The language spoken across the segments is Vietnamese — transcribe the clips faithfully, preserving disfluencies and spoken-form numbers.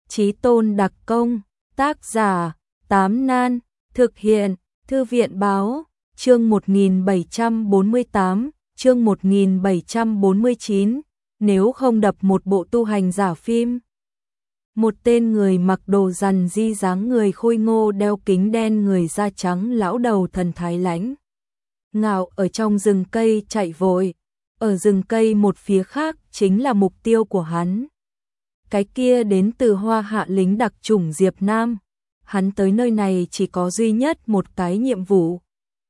Chí Tôn đặc công, tác giả, Tám Nan, thực hiện, Thư viện báo, chương một nghìn bảy trăm bốn mươi tám, chương một nghìn bảy trăm bốn mươi chín, nếu không đập một bộ tu hành giả phim. Một tên người mặc đồ rằn di dáng người khôi ngô đeo kính đen người da trắng lão đầu thần thái lãnh ngạo ở trong rừng cây chạy vội, ở rừng cây một phía khác chính là mục tiêu của hắn. Cái kia đến từ Hoa Hạ lính đặc chủng Diệp Nam, hắn tới nơi này chỉ có duy nhất một cái nhiệm vụ.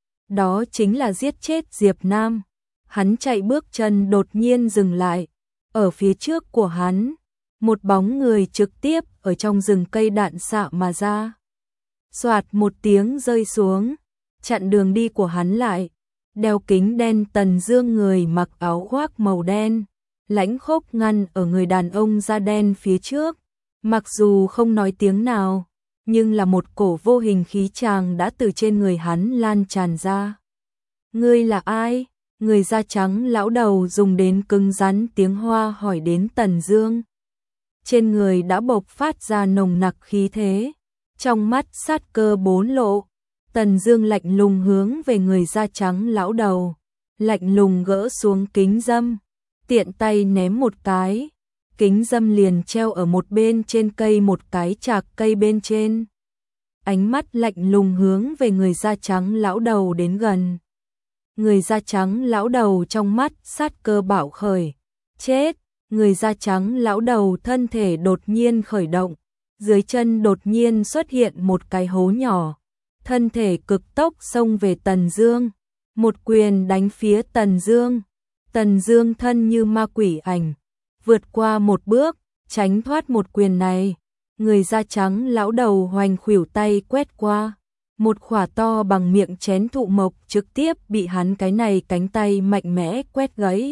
Đó chính là giết chết Diệp Nam. Hắn chạy bước chân đột nhiên dừng lại, ở phía trước của hắn, một bóng người trực tiếp ở trong rừng cây đạn xạ mà ra. Soạt một tiếng rơi xuống, chặn đường đi của hắn lại. Đeo kính đen Tần Dương người mặc áo khoác màu đen, lãnh khốc ngăn ở người đàn ông da đen phía trước. Mặc dù không nói tiếng nào, nhưng là một cổ vô hình khí tràng đã từ trên người hắn lan tràn ra. Ngươi là ai? Người da trắng lão đầu dùng đến cứng rắn tiếng Hoa hỏi đến Tần Dương. Trên người đã bộc phát ra nồng nặc khí thế, trong mắt sát cơ bốn lộ. Tần Dương lạnh lùng hướng về người da trắng lão đầu, lạnh lùng gỡ xuống kính dâm, tiện tay ném một cái, kính dâm liền treo ở một bên trên cây một cái chạc cây bên trên. Ánh mắt lạnh lùng hướng về người da trắng lão đầu đến gần. Người da trắng lão đầu trong mắt sát cơ bạo khởi. Chết! Người da trắng lão đầu thân thể đột nhiên khởi động, dưới chân đột nhiên xuất hiện một cái hố nhỏ. Thân thể cực tốc xông về Tần Dương, một quyền đánh phía Tần Dương. Tần Dương thân như ma quỷ ảnh, vượt qua một bước, tránh thoát một quyền này. Người da trắng lão đầu hoành khuỷu tay quét qua, một khỏa to bằng miệng chén thụ mộc trực tiếp bị hắn cái này cánh tay mạnh mẽ quét gãy.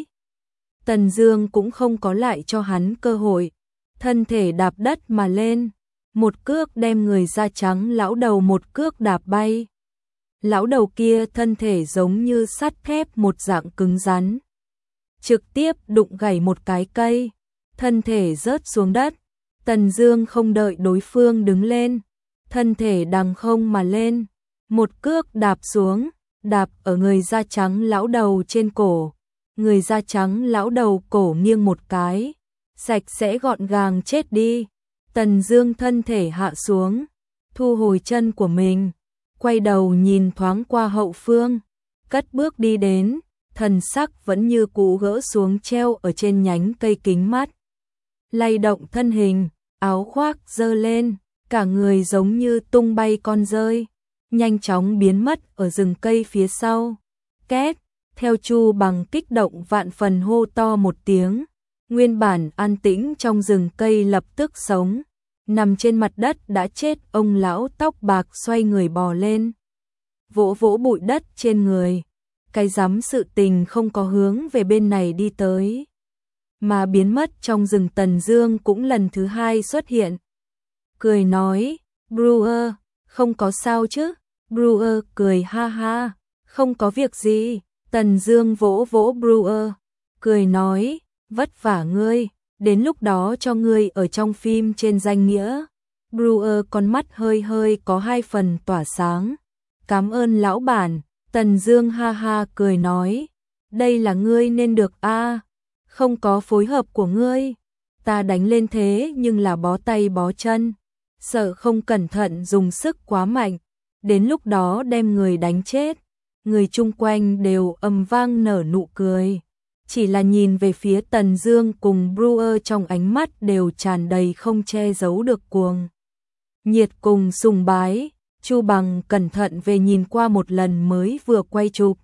Tần Dương cũng không có lại cho hắn cơ hội, thân thể đạp đất mà lên, một cước đem người da trắng lão đầu một cước đạp bay. Lão đầu kia thân thể giống như sắt thép một dạng cứng rắn, trực tiếp đụng gãy một cái cây, thân thể rớt xuống đất. Tần Dương không đợi đối phương đứng lên, thân thể đằng không mà lên, một cước đạp xuống, đạp ở người da trắng lão đầu trên cổ. Người da trắng lão đầu cổ nghiêng một cái, sạch sẽ gọn gàng chết đi. Tần Dương thân thể hạ xuống, thu hồi chân của mình, quay đầu nhìn thoáng qua hậu phương, cất bước đi đến, thần sắc vẫn như cũ gỡ xuống treo ở trên nhánh cây kính mắt. Lay động thân hình, áo khoác giơ lên, cả người giống như tung bay con dơi, nhanh chóng biến mất ở rừng cây phía sau. Két, theo Chu Bằng kích động vạn phần hô to một tiếng, nguyên bản an tĩnh trong rừng cây lập tức sống. Nằm trên mặt đất đã chết ông lão tóc bạc xoay người bò lên, vỗ vỗ bụi đất trên người. Cái rắm sự tình không có hướng về bên này đi tới, mà biến mất trong rừng. Tần Dương cũng lần thứ hai xuất hiện, cười nói, Brewer, không có sao chứ? Brewer cười ha ha, không có việc gì. Tần Dương vỗ vỗ Brewer, cười nói, vất vả ngươi, đến lúc đó cho ngươi ở trong phim trên danh nghĩa. Brewer con mắt hơi hơi có hai phần tỏa sáng, cảm ơn lão bản. Tần Dương ha ha cười nói, đây là ngươi nên được a, không có phối hợp của ngươi, ta đánh lên thế nhưng là bó tay bó chân, sợ không cẩn thận dùng sức quá mạnh, đến lúc đó đem người đánh chết. Người chung quanh đều ầm vang nở nụ cười, chỉ là nhìn về phía Tần Dương cùng Brewer trong ánh mắt đều tràn đầy không che giấu được cuồng nhiệt cùng sùng bái. Chu Bằng cẩn thận về nhìn qua một lần mới vừa quay chụp,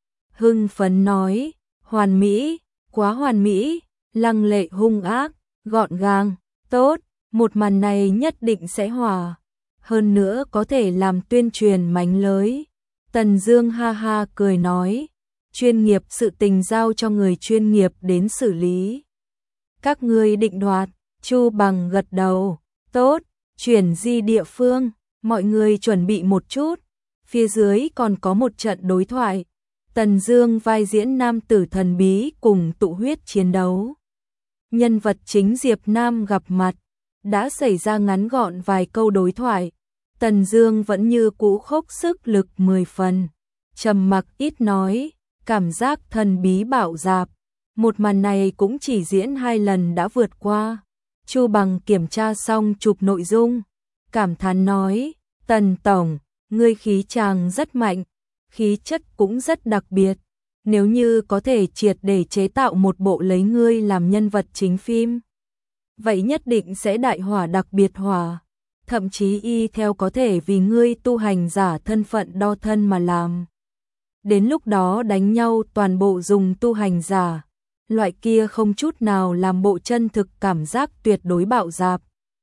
hưng phấn nói, hoàn mỹ, quá hoàn mỹ, lăng lệ hung ác, gọn gàng, tốt, một màn này nhất định sẽ hòa, hơn nữa có thể làm tuyên truyền mánh lới. Tần Dương ha ha cười nói, chuyên nghiệp sự tình giao cho người chuyên nghiệp đến xử lý. Các ngươi định đoạt. Chu Bằng gật đầu, tốt, chuyển di địa phương, mọi người chuẩn bị một chút, phía dưới còn có một trận đối thoại. Tần Dương vai diễn nam tử thần bí cùng tụ huyết chiến đấu. Nhân vật chính Diệp Nam gặp mặt, đã xảy ra ngắn gọn vài câu đối thoại, Tần Dương vẫn như cũ khốc sức lực mười phần, trầm mặc ít nói, cảm giác thần bí bạo dạp. Một màn này cũng chỉ diễn hai lần đã vượt qua. Chu Bằng kiểm tra xong chụp nội dung, cảm thán nói, Tần Tổng, ngươi khí chàng rất mạnh, khí chất cũng rất đặc biệt. Nếu như có thể triệt để chế tạo một bộ lấy ngươi làm nhân vật chính phim, vậy nhất định sẽ đại hỏa đặc biệt hỏa. Thậm chí y theo có thể vì ngươi tu hành giả thân phận đo thân mà làm. Đến lúc đó đánh nhau toàn bộ dùng tu hành giả, loại kia không chút nào làm bộ chân thực cảm giác tuyệt đối bạo dạp.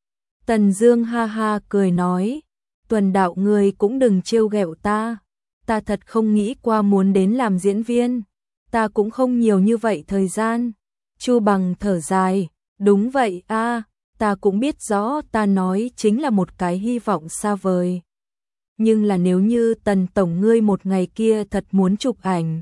Tần Dương ha ha cười nói, Tuần đạo ngươi cũng đừng trêu ghẹo ta, ta thật không nghĩ qua muốn đến làm diễn viên, ta cũng không nhiều như vậy thời gian. Chu Bằng thở dài, đúng vậy a, ta cũng biết rõ ta nói chính là một cái hy vọng xa vời. Nhưng là nếu như Tần Tổng ngươi một ngày kia thật muốn chụp ảnh,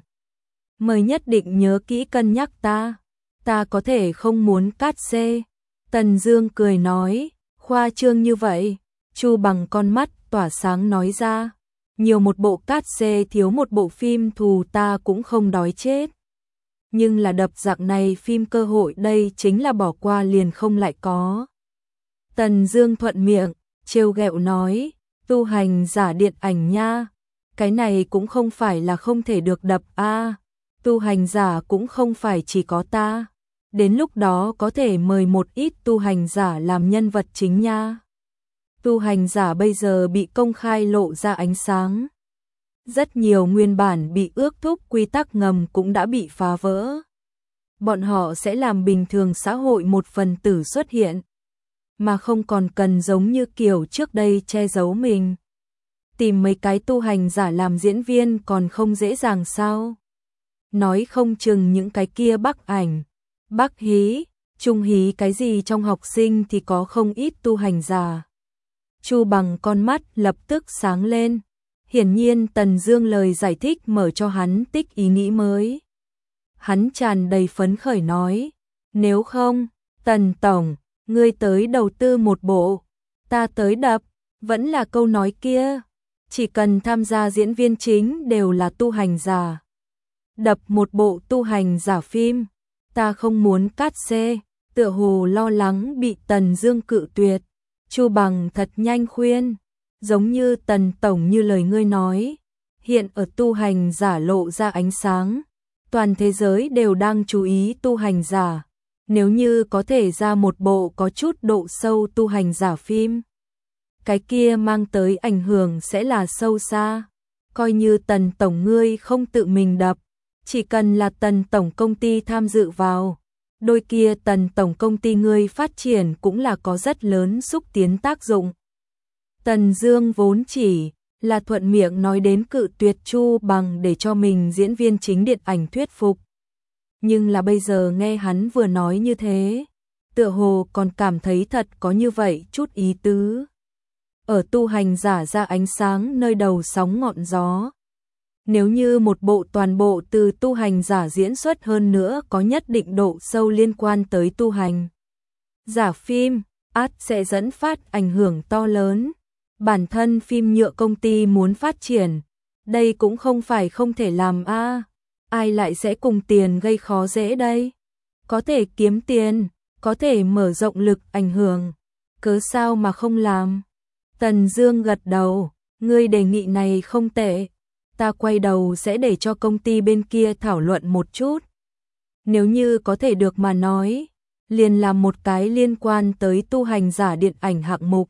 mời nhất định nhớ kỹ cân nhắc ta, ta có thể không muốn cát xê. Tần Dương cười nói, khoa trương như vậy. Chu Bằng con mắt tỏa sáng nói ra, nhiều một bộ cát xê thiếu một bộ phim thù ta cũng không đói chết. Nhưng là đập dạng này phim cơ hội đây chính là bỏ qua liền không lại có. Tần Dương thuận miệng, trêu ghẹo nói, tu hành giả điện ảnh nha, cái này cũng không phải là không thể được đập a, à, tu hành giả cũng không phải chỉ có ta, đến lúc đó có thể mời một ít tu hành giả làm nhân vật chính nha. Tu hành giả bây giờ bị công khai lộ ra ánh sáng. Rất nhiều nguyên bản bị ước thúc quy tắc ngầm cũng đã bị phá vỡ. Bọn họ sẽ làm bình thường xã hội một phần tử xuất hiện, mà không còn cần giống như kiểu trước đây che giấu mình. Tìm mấy cái tu hành giả làm diễn viên còn không dễ dàng sao? Nói không chừng những cái kia Bắc Ảnh, Bắc Hí, Trung Hí cái gì trong học sinh thì có không ít tu hành giả. Chu Bằng con mắt lập tức sáng lên. Hiển nhiên Tần Dương lời giải thích mở cho hắn tích ý nghĩ mới. Hắn tràn đầy phấn khởi nói, nếu không, Tần Tổng, ngươi tới đầu tư một bộ, ta tới đập, vẫn là câu nói kia, chỉ cần tham gia diễn viên chính đều là tu hành giả. Đập một bộ tu hành giả phim, ta không muốn cát xê, tựa hồ lo lắng bị Tần Dương cự tuyệt. Chu Bằng thật nhanh khuyên, giống như Tần Tổng như lời ngươi nói, hiện ở tu hành giả lộ ra ánh sáng, toàn thế giới đều đang chú ý tu hành giả, nếu như có thể ra một bộ có chút độ sâu tu hành giả phim, cái kia mang tới ảnh hưởng sẽ là sâu xa. Coi như Tần Tổng ngươi không tự mình đập, chỉ cần là Tần Tổng công ty tham dự vào, đôi kia Tần Tổng công ty ngươi phát triển cũng là có rất lớn xúc tiến tác dụng. Tần Dương vốn chỉ là thuận miệng nói đến cự tuyệt Chu Bằng để cho mình diễn viên chính điện ảnh thuyết phục. Nhưng là bây giờ nghe hắn vừa nói như thế, tựa hồ còn cảm thấy thật có như vậy chút ý tứ. Ở tu hành giả ra ánh sáng nơi đầu sóng ngọn gió. Nếu như một bộ toàn bộ từ tu hành giả diễn xuất hơn nữa có nhất định độ sâu liên quan tới tu hành giả phim, ắt sẽ dẫn phát ảnh hưởng to lớn. Bản thân phim nhựa công ty muốn phát triển, đây cũng không phải không thể làm a, à, ai lại sẽ cùng tiền gây khó dễ đây? Có thể kiếm tiền, có thể mở rộng lực ảnh hưởng, cớ sao mà không làm? Tần Dương gật đầu, ngươi đề nghị này không tệ, ta quay đầu sẽ để cho công ty bên kia thảo luận một chút. Nếu như có thể được mà nói, liền làm một cái liên quan tới tu hành giả điện ảnh hạng mục.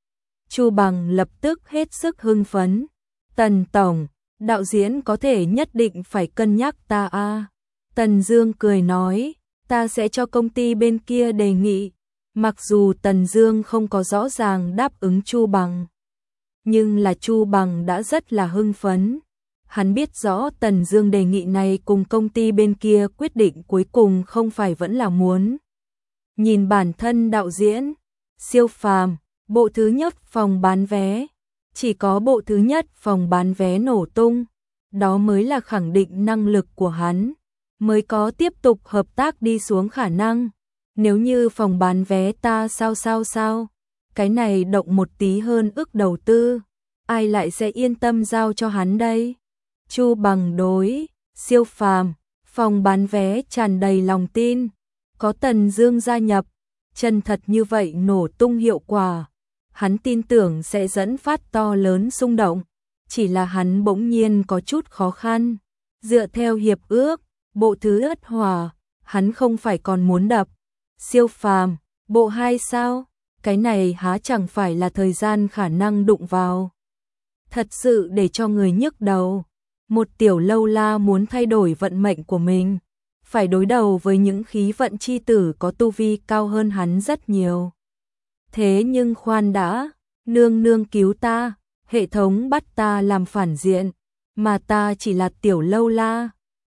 Chu Bằng lập tức hết sức hưng phấn. Tần Tổng, đạo diễn có thể nhất định phải cân nhắc ta a. À. Tần Dương cười nói, ta sẽ cho công ty bên kia đề nghị. Mặc dù Tần Dương không có rõ ràng đáp ứng Chu Bằng, nhưng là Chu Bằng đã rất là hưng phấn. Hắn biết rõ Tần Dương đề nghị này cùng công ty bên kia quyết định cuối cùng không phải vẫn là muốn. Nhìn bản thân đạo diễn, siêu phàm, bộ thứ nhất phòng bán vé, chỉ có bộ thứ nhất phòng bán vé nổ tung, đó mới là khẳng định năng lực của hắn, mới có tiếp tục hợp tác đi xuống khả năng. Nếu như phòng bán vé ta sao sao sao, cái này động một tí hơn ức đầu tư, ai lại sẽ yên tâm giao cho hắn đây? Chu Bằng đối, Siêu Phàm, phòng bán vé tràn đầy lòng tin, có Tần Dương gia nhập, chân thật như vậy nổ tung hiệu quả, hắn tin tưởng sẽ dẫn phát to lớn xung động, chỉ là hắn bỗng nhiên có chút khó khăn, dựa theo hiệp ước, bộ thứ ất hỏa, hắn không phải còn muốn đập Siêu Phàm, bộ hai sao? Cái này há chẳng phải là thời gian khả năng đụng vào. Thật sự để cho người nhức đầu. Một tiểu lâu la muốn thay đổi vận mệnh của mình, phải đối đầu với những khí vận chi tử có tu vi cao hơn hắn rất nhiều. Thế nhưng khoan đã, nương nương cứu ta, hệ thống bắt ta làm phản diện, mà ta chỉ là tiểu lâu la,